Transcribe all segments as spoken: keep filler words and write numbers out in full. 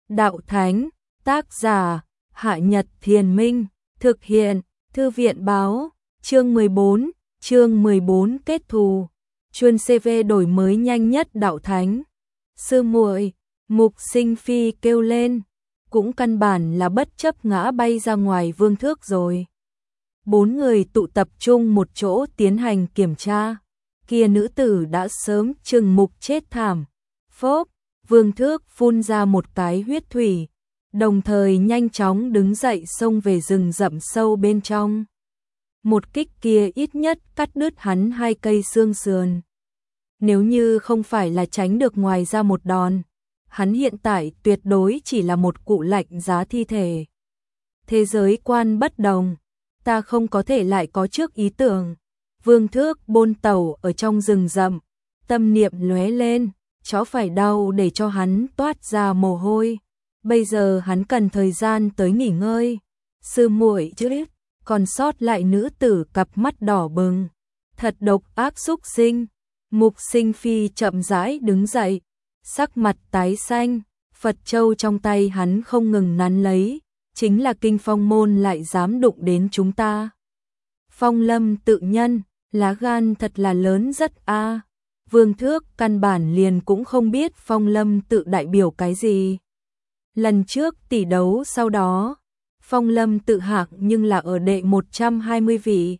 đạo thánh, tác giả, Hạ Nhật Thiền Minh, thực hiện, Thư viện báo, chương mười bốn, chương mười bốn kết thù, chuyên xê vê đổi mới nhanh nhất đạo thánh. Sư muội, Mục Sinh Phi kêu lên, cũng căn bản là bất chấp ngã bay ra ngoài vương thước rồi. Bốn người tụ tập trung một chỗ tiến hành kiểm tra, kia nữ tử đã sớm chừng mục chết thảm. Phốp, vương thước phun ra một cái huyết thủy, đồng thời nhanh chóng đứng dậy xông về rừng rậm sâu bên trong. Một kích kia ít nhất cắt đứt hắn hai cây xương sườn. Nếu như không phải là tránh được ngoài ra một đòn, hắn hiện tại tuyệt đối chỉ là một cụ lạnh giá thi thể. Thế giới quan bất đồng, ta không có thể lại có trước ý tưởng. Vương thước bôn tẩu ở trong rừng rậm, tâm niệm lóe lên, chó phải đau để cho hắn toát ra mồ hôi. Bây giờ hắn cần thời gian tới nghỉ ngơi. Sư muội chứ, còn sót lại nữ tử cặp mắt đỏ bừng. Thật độc ác xúc sinh. Mục Sinh Phi chậm rãi đứng dậy, sắc mặt tái xanh, Phật châu trong tay hắn không ngừng nắn lấy, chính là Kinh Phong môn lại dám đụng đến chúng ta. Phong Lâm tự nhân, lá gan thật là lớn rất a. Vương thước căn bản liền cũng không biết Phong Lâm tự đại biểu cái gì. Lần trước tỷ đấu sau đó, Phong Lâm tự hạng nhưng là ở đệ một trăm hai mươi vị.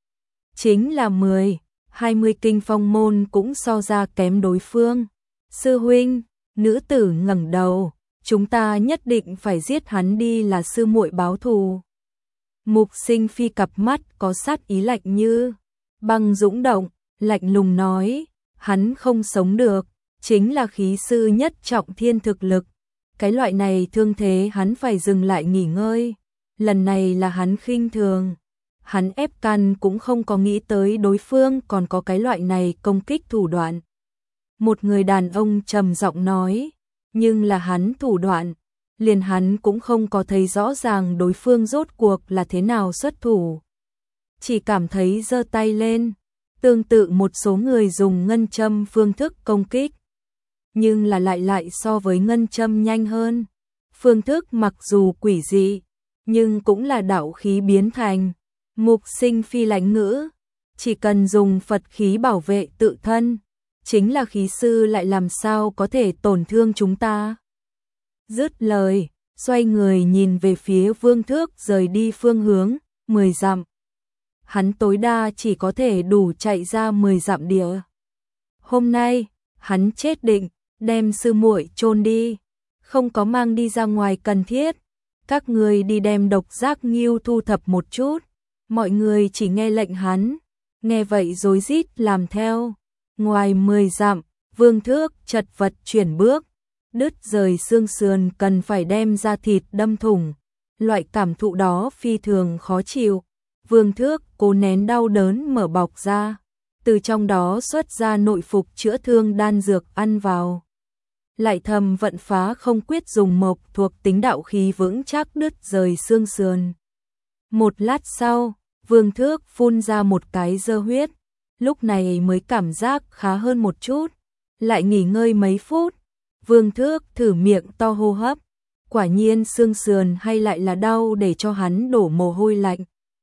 Chính là mười, hai mươi Kinh Phong môn cũng so ra kém đối phương. Sư huynh, nữ tử ngẩng đầu, chúng ta nhất định phải giết hắn đi là sư muội báo thù. Mục Sinh Phi cặp mắt có sát ý lạnh như băng dũng động, lạnh lùng nói, hắn không sống được, chính là khí sư nhất trọng thiên thực lực. Cái loại này thương thế hắn phải dừng lại nghỉ ngơi. Lần này là hắn khinh thường. Hắn ép căn cũng không có nghĩ tới đối phương còn có cái loại này công kích thủ đoạn. Một người đàn ông trầm giọng nói, nhưng là hắn thủ đoạn, liền hắn cũng không có thấy rõ ràng đối phương rốt cuộc là thế nào xuất thủ. Chỉ cảm thấy giơ tay lên, tương tự một số người dùng ngân châm phương thức công kích. Nhưng là lại lại so với ngân châm nhanh hơn. Phương thức mặc dù quỷ dị, nhưng cũng là đạo khí biến thành. Mục Sinh Phi lãnh ngữ, chỉ cần dùng Phật khí bảo vệ tự thân, chính là khí sư lại làm sao có thể tổn thương chúng ta. Dứt lời, xoay người nhìn về phía vương thước rời đi phương hướng, mười dặm. Hắn tối đa chỉ có thể đủ chạy ra mười dặm địa. Hôm nay, hắn chết định, đem sư muội chôn đi, không có mang đi ra ngoài cần thiết. Các người đi đem độc giác nghiêu thu thập một chút. Mọi người chỉ nghe lệnh hắn, nghe vậy rối rít làm theo. Ngoài mười dặm, vương thước chật vật chuyển bước, đứt rời xương sườn cần phải đem ra thịt đâm thủng. Loại cảm thụ đó phi thường khó chịu. Vương thước cố nén đau đớn mở bọc ra, từ trong đó xuất ra nội phục chữa thương đan dược ăn vào. Lại thầm vận phá không quyết dùng mộc thuộc tính đạo khí vững chắc đứt rời xương sườn. Một lát sau, vương thước phun ra một cái dơ huyết, lúc này mới cảm giác khá hơn một chút. Lại nghỉ ngơi mấy phút, vương thước thử miệng to hô hấp, quả nhiên xương sườn hay lại là đau để cho hắn đổ mồ hôi lạnh.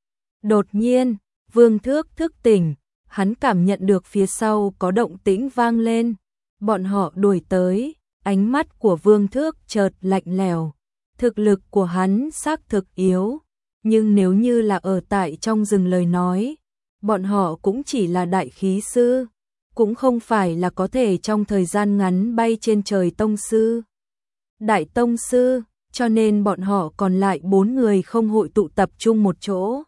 Đột nhiên, vương thước thức tỉnh, hắn cảm nhận được phía sau có động tĩnh vang lên. Bọn họ đuổi tới, ánh mắt của vương thước chợt lạnh lẽo. Thực lực của hắn xác thực yếu, nhưng nếu như là ở tại trong rừng lời nói, bọn họ cũng chỉ là đại khí sư, cũng không phải là có thể trong thời gian ngắn bay trên trời tông sư. Đại tông sư, cho nên bọn họ còn lại bốn người không hội tụ tập trung một chỗ.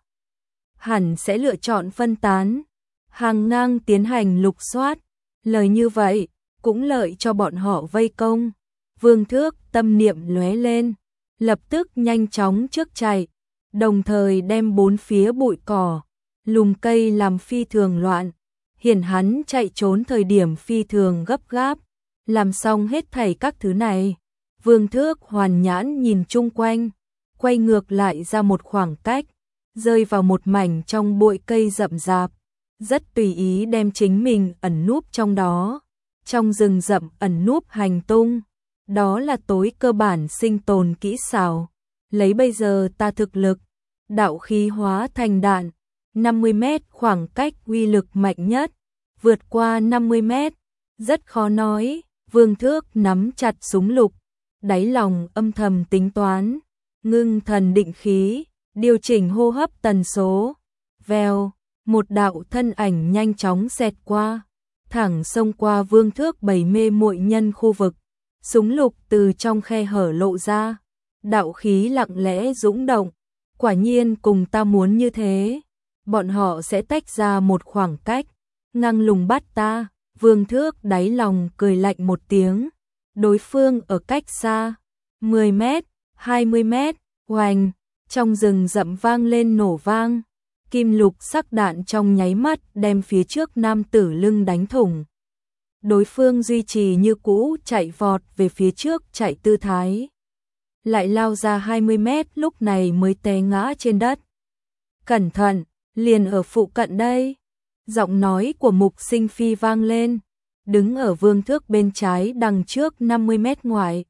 Hẳn sẽ lựa chọn phân tán, hàng ngang tiến hành lục soát. Lời như vậy, cũng lợi cho bọn họ vây công. Vương thước tâm niệm lóe lên, lập tức nhanh chóng trước chạy, đồng thời đem bốn phía bụi cỏ, lùm cây làm phi thường loạn. Hiển hắn chạy trốn thời điểm phi thường gấp gáp. Làm xong hết thảy các thứ này, vương thước hoàn nhãn nhìn chung quanh, quay ngược lại ra một khoảng cách, rơi vào một mảnh trong bụi cây rậm rạp, rất tùy ý đem chính mình ẩn núp trong đó. Trong rừng rậm ẩn núp hành tung, đó là tối cơ bản sinh tồn kỹ xảo. Lấy bây giờ ta thực lực, đạo khí hóa thành đạn, năm mươi mét khoảng cách uy lực mạnh nhất, vượt qua năm mươi mét, rất khó nói. Vương Thước nắm chặt súng lục, đáy lòng âm thầm tính toán, ngưng thần định khí, điều chỉnh hô hấp tần số. Vèo, một đạo thân ảnh nhanh chóng xẹt qua, thẳng xông qua Vương Thước bảy mê muội nhân khu vực. Súng lục từ trong khe hở lộ ra, đạo khí lặng lẽ dũng động, quả nhiên cùng ta muốn như thế, bọn họ sẽ tách ra một khoảng cách, ngăng lùng bắt ta. Vương Thước đáy lòng cười lạnh một tiếng, đối phương ở cách xa, mười mét, hai mươi mét, oành, trong rừng rậm vang lên nổ vang, kim lục sắc đạn trong nháy mắt đem phía trước nam tử lưng đánh thủng. Đối phương duy trì như cũ chạy vọt về phía trước chạy tư thái, lại lao ra hai mươi mét lúc này mới té ngã trên đất. Cẩn thận, liền ở phụ cận đây. Giọng nói của Mục Sinh Phi vang lên, đứng ở Vương Thước bên trái đằng trước năm mươi mét ngoài.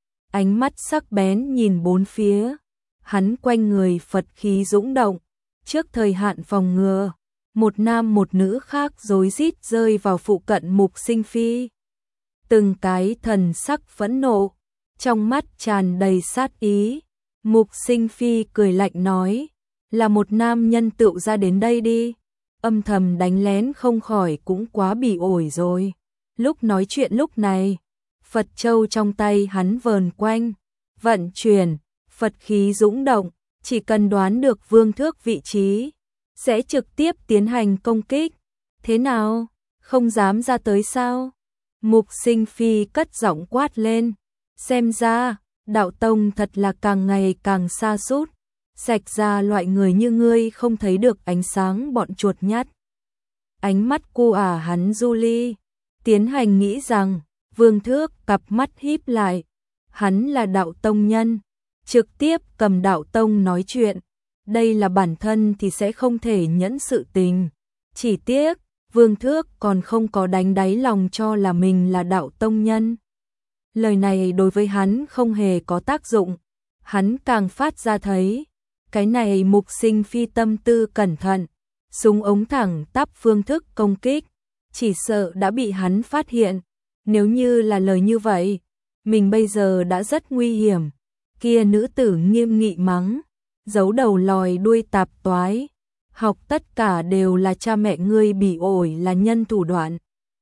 Ánh mắt sắc bén nhìn bốn phía, hắn quanh người Phật khí dũng động, trước thời hạn phòng ngừa, một nam một nữ khác rối rít rơi vào phụ cận Mục Sinh Phi. Từng cái thần sắc phẫn nộ, trong mắt tràn đầy sát ý. Mục Sinh Phi cười lạnh nói, là một nam nhân tựu ra đến đây đi. Âm thầm đánh lén không khỏi cũng quá bị ổi rồi. Lúc nói chuyện lúc này, Phật châu trong tay hắn vờn quanh, vận chuyển, Phật khí dũng động, chỉ cần đoán được Vương Thước vị trí, sẽ trực tiếp tiến hành công kích. Thế nào, không dám ra tới sao? Mục Sinh Phi cất giọng quát lên, xem ra, đạo tông thật là càng ngày càng xa sút, sạch ra loại người như ngươi không thấy được ánh sáng bọn chuột nhắt. Ánh mắt cô ả hắn du ly, tiến hành nghĩ rằng, Vương Thước cặp mắt híp lại, hắn là đạo tông nhân, trực tiếp cầm đạo tông nói chuyện, đây là bản thân thì sẽ không thể nhẫn sự tình. Chỉ tiếc, Vương Thước còn không có đánh đáy lòng cho là mình là đạo tông nhân. Lời này đối với hắn không hề có tác dụng, hắn càng phát ra thấy, cái này Mục Sinh Phi tâm tư cẩn thận, súng ống thẳng tắp phương thức công kích, chỉ sợ đã bị hắn phát hiện. Nếu như là lời như vậy, mình bây giờ đã rất nguy hiểm. Kia nữ tử nghiêm nghị mắng, giấu đầu lòi đuôi tạp toái, học tất cả đều là cha mẹ ngươi bị ổi là nhân thủ đoạn.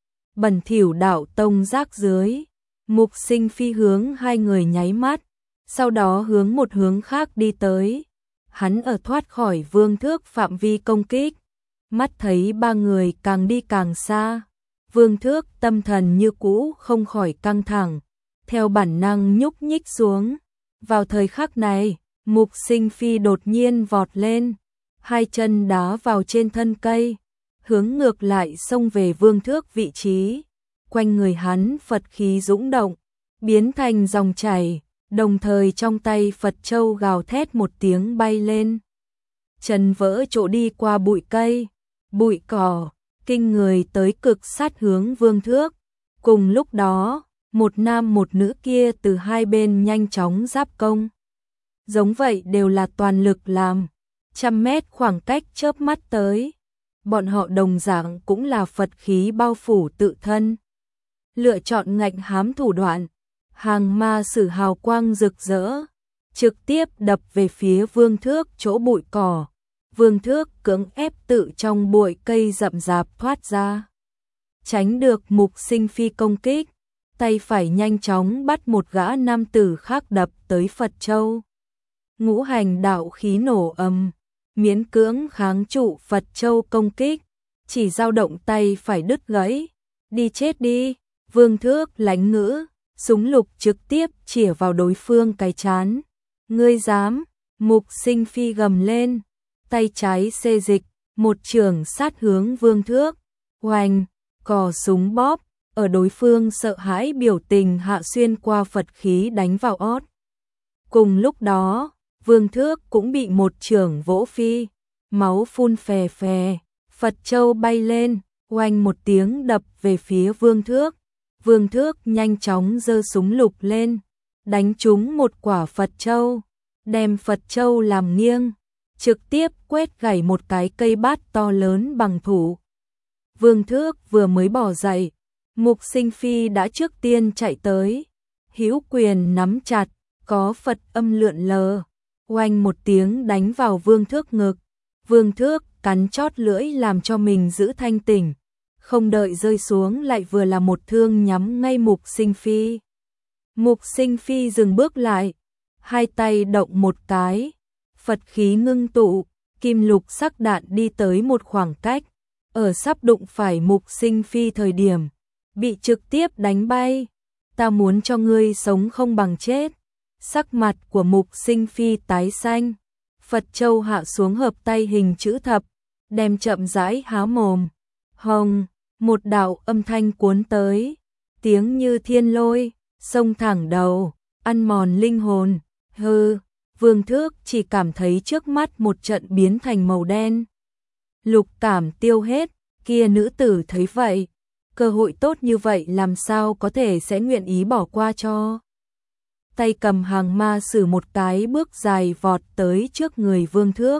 Bẩn thỉu đạo tông rác dưới. Mục Sinh Phi hướng hai người nháy mắt, sau đó hướng một hướng khác đi tới. Hắn ở thoát khỏi Vương Thước phạm vi công kích, mắt thấy ba người càng đi càng xa. Vương Thước tâm thần như cũ không khỏi căng thẳng, theo bản năng nhúc nhích xuống. Vào thời khắc này, Mục Sinh Phi đột nhiên vọt lên, hai chân đá vào trên thân cây, hướng ngược lại xông về Vương Thước vị trí. Quanh người hắn Phật khí dũng động, biến thành dòng chảy, đồng thời trong tay Phật châu gào thét một tiếng bay lên. Chân vỡ chỗ đi qua bụi cây, bụi cỏ, kinh người tới cực sát hướng Vương Thước. Cùng lúc đó, một nam một nữ kia từ hai bên nhanh chóng giáp công. Giống vậy đều là toàn lực làm, trăm mét khoảng cách chớp mắt tới. Bọn họ đồng dạng cũng là Phật khí bao phủ tự thân. Lựa chọn ngạnh hám thủ đoạn, hàng ma sử hào quang rực rỡ, trực tiếp đập về phía Vương Thước chỗ bụi cỏ. Vương Thước cưỡng ép tự trong bụi cây rậm rạp thoát ra, tránh được Mục Sinh Phi công kích, tay phải nhanh chóng bắt một gã nam tử khác đập tới Phật châu. Ngũ hành đạo khí nổ ầm, miễn cưỡng kháng trụ Phật châu công kích, chỉ dao động tay phải đứt gãy. Đi chết đi. Vương Thước lãnh ngữ, súng lục trực tiếp chĩa vào đối phương cái trán. Ngươi dám? Mục Sinh Phi gầm lên, tay trái xê dịch, một trường sát hướng Vương Thước. Oanh, cò súng bóp, ở đối phương sợ hãi biểu tình hạ xuyên qua Phật khí đánh vào ót. Cùng lúc đó, Vương Thước cũng bị một trường vỗ phi, máu phun phè phè, Phật châu bay lên, oanh một tiếng đập về phía Vương Thước. Vương Thước nhanh chóng giơ súng lục lên, đánh trúng một quả Phật châu, đem Phật châu làm nghiêng, trực tiếp quét gãy một cái cây bát to lớn bằng thủ. Vương Thước vừa mới bỏ dậy, Mục Sinh Phi đã trước tiên chạy tới, hữu quyền nắm chặt, có Phật âm lượn lờ, oanh một tiếng đánh vào Vương Thước ngực. Vương Thước cắn chót lưỡi làm cho mình giữ thanh tỉnh, không đợi rơi xuống lại vừa là một thương nhắm ngay Mục Sinh Phi. Mục Sinh Phi dừng bước lại, hai tay động một cái, Phật khí ngưng tụ, kim lục sắc đạn đi tới một khoảng cách, ở sắp đụng phải Mục Sinh Phi thời điểm, bị trực tiếp đánh bay. Ta muốn cho ngươi sống không bằng chết. Sắc mặt của Mục Sinh Phi tái xanh, Phật châu hạ xuống hợp tay hình chữ thập, đem chậm rãi há mồm. Hồng, một đạo âm thanh cuốn tới, tiếng như thiên lôi, xông thẳng đầu, ăn mòn linh hồn. Hừ, Vương Thước chỉ cảm thấy trước mắt một trận biến thành màu đen. Lục cảm tiêu hết, kia nữ tử thấy vậy, cơ hội tốt như vậy làm sao có thể sẽ nguyện ý bỏ qua cho. Tay cầm hàng ma sử một cái bước dài vọt tới trước người Vương Thước.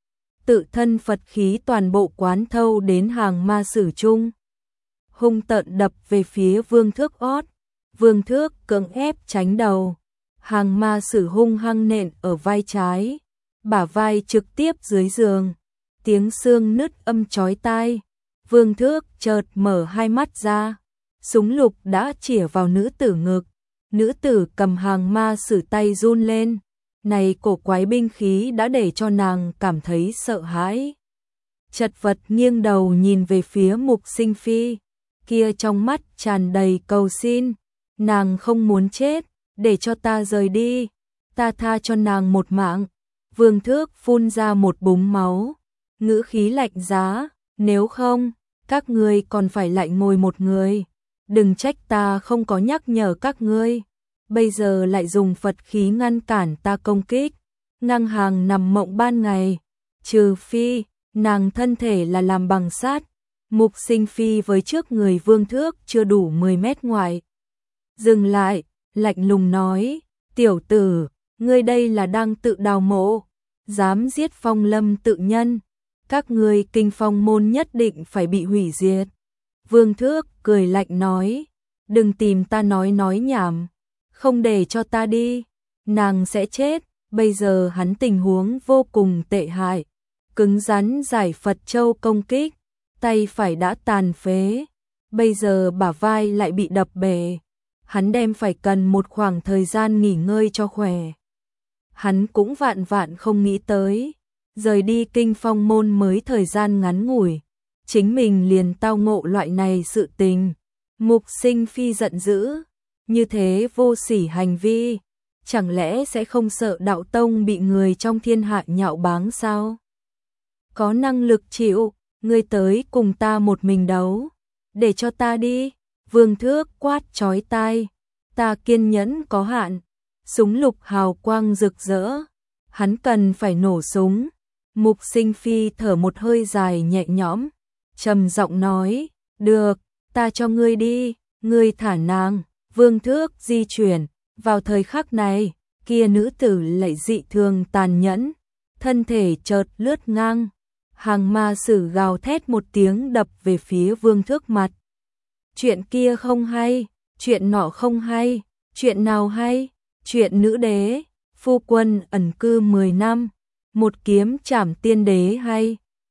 Tự thân Phật khí toàn bộ quán thâu đến hàng ma sử chung. Hung tợn đập về phía Vương Thước ót. Vương Thước cưỡng ép tránh đầu. Hàng ma sử hung hăng nện ở vai trái. Bả vai trực tiếp dưới giường. Tiếng xương nứt âm chói tai. Vương Thước chợt mở hai mắt ra. Súng lục đã chĩa vào nữ tử ngực. Nữ tử cầm hàng ma sử tay run lên. Này cổ quái binh khí đã để cho nàng cảm thấy sợ hãi. Chật vật nghiêng đầu nhìn về phía Mục Sinh Phi. Kia trong mắt tràn đầy cầu xin. Nàng không muốn chết, để cho ta rời đi. Ta tha cho nàng một mạng. Vương Thước phun ra một búng máu. Ngữ khí lạnh giá. Nếu không, các ngươi còn phải lại ngồi một người. Đừng trách ta không có nhắc nhở các ngươi. Bây giờ lại dùng Phật khí ngăn cản ta công kích. Ngang hàng nằm mộng ban ngày. Trừ phi, nàng thân thể là làm bằng sắt. Mục Sinh Phi với trước người Vương Thước chưa đủ mười mét ngoài. Dừng lại, lạnh lùng nói. Tiểu tử, ngươi đây là đang tự đào mộ. Dám giết Phong Lâm tự nhân. Các ngươi Kinh Phong môn nhất định phải bị hủy diệt. Vương Thước cười lạnh nói. Đừng tìm ta nói nói nhảm. Không để cho ta đi, nàng sẽ chết. Bây giờ hắn tình huống vô cùng tệ hại. Cứng rắn giải Phật châu công kích. Tay phải đã tàn phế. Bây giờ bả vai lại bị đập bể. Hắn đem phải cần một khoảng thời gian nghỉ ngơi cho khỏe. Hắn cũng vạn vạn không nghĩ tới. Rời đi Kinh Phong môn mới thời gian ngắn ngủi. Chính mình liền tao ngộ loại này sự tình. Mục Sinh Phi giận dữ. Như thế vô sỉ hành vi, chẳng lẽ sẽ không sợ đạo tông bị người trong thiên hạ nhạo báng sao? Có năng lực chịu, ngươi tới cùng ta một mình đấu, để cho ta đi. Vương Thước quát chói tai, ta kiên nhẫn có hạn. Súng lục hào quang rực rỡ, hắn cần phải nổ súng. Mục Sinh Phi thở một hơi dài nhẹ nhõm, trầm giọng nói, được, ta cho ngươi đi, ngươi thả nàng. Vương Thước di chuyển, vào thời khắc này, kia nữ tử lại dị thường tàn nhẫn, thân thể chợt lướt ngang, hàng ma sử gào thét một tiếng đập về phía Vương Thước mặt. Chuyện kia không hay, chuyện nọ không hay, chuyện nào hay, chuyện nữ đế, phu quân ẩn cư mười năm, một kiếm trảm tiên đế hay.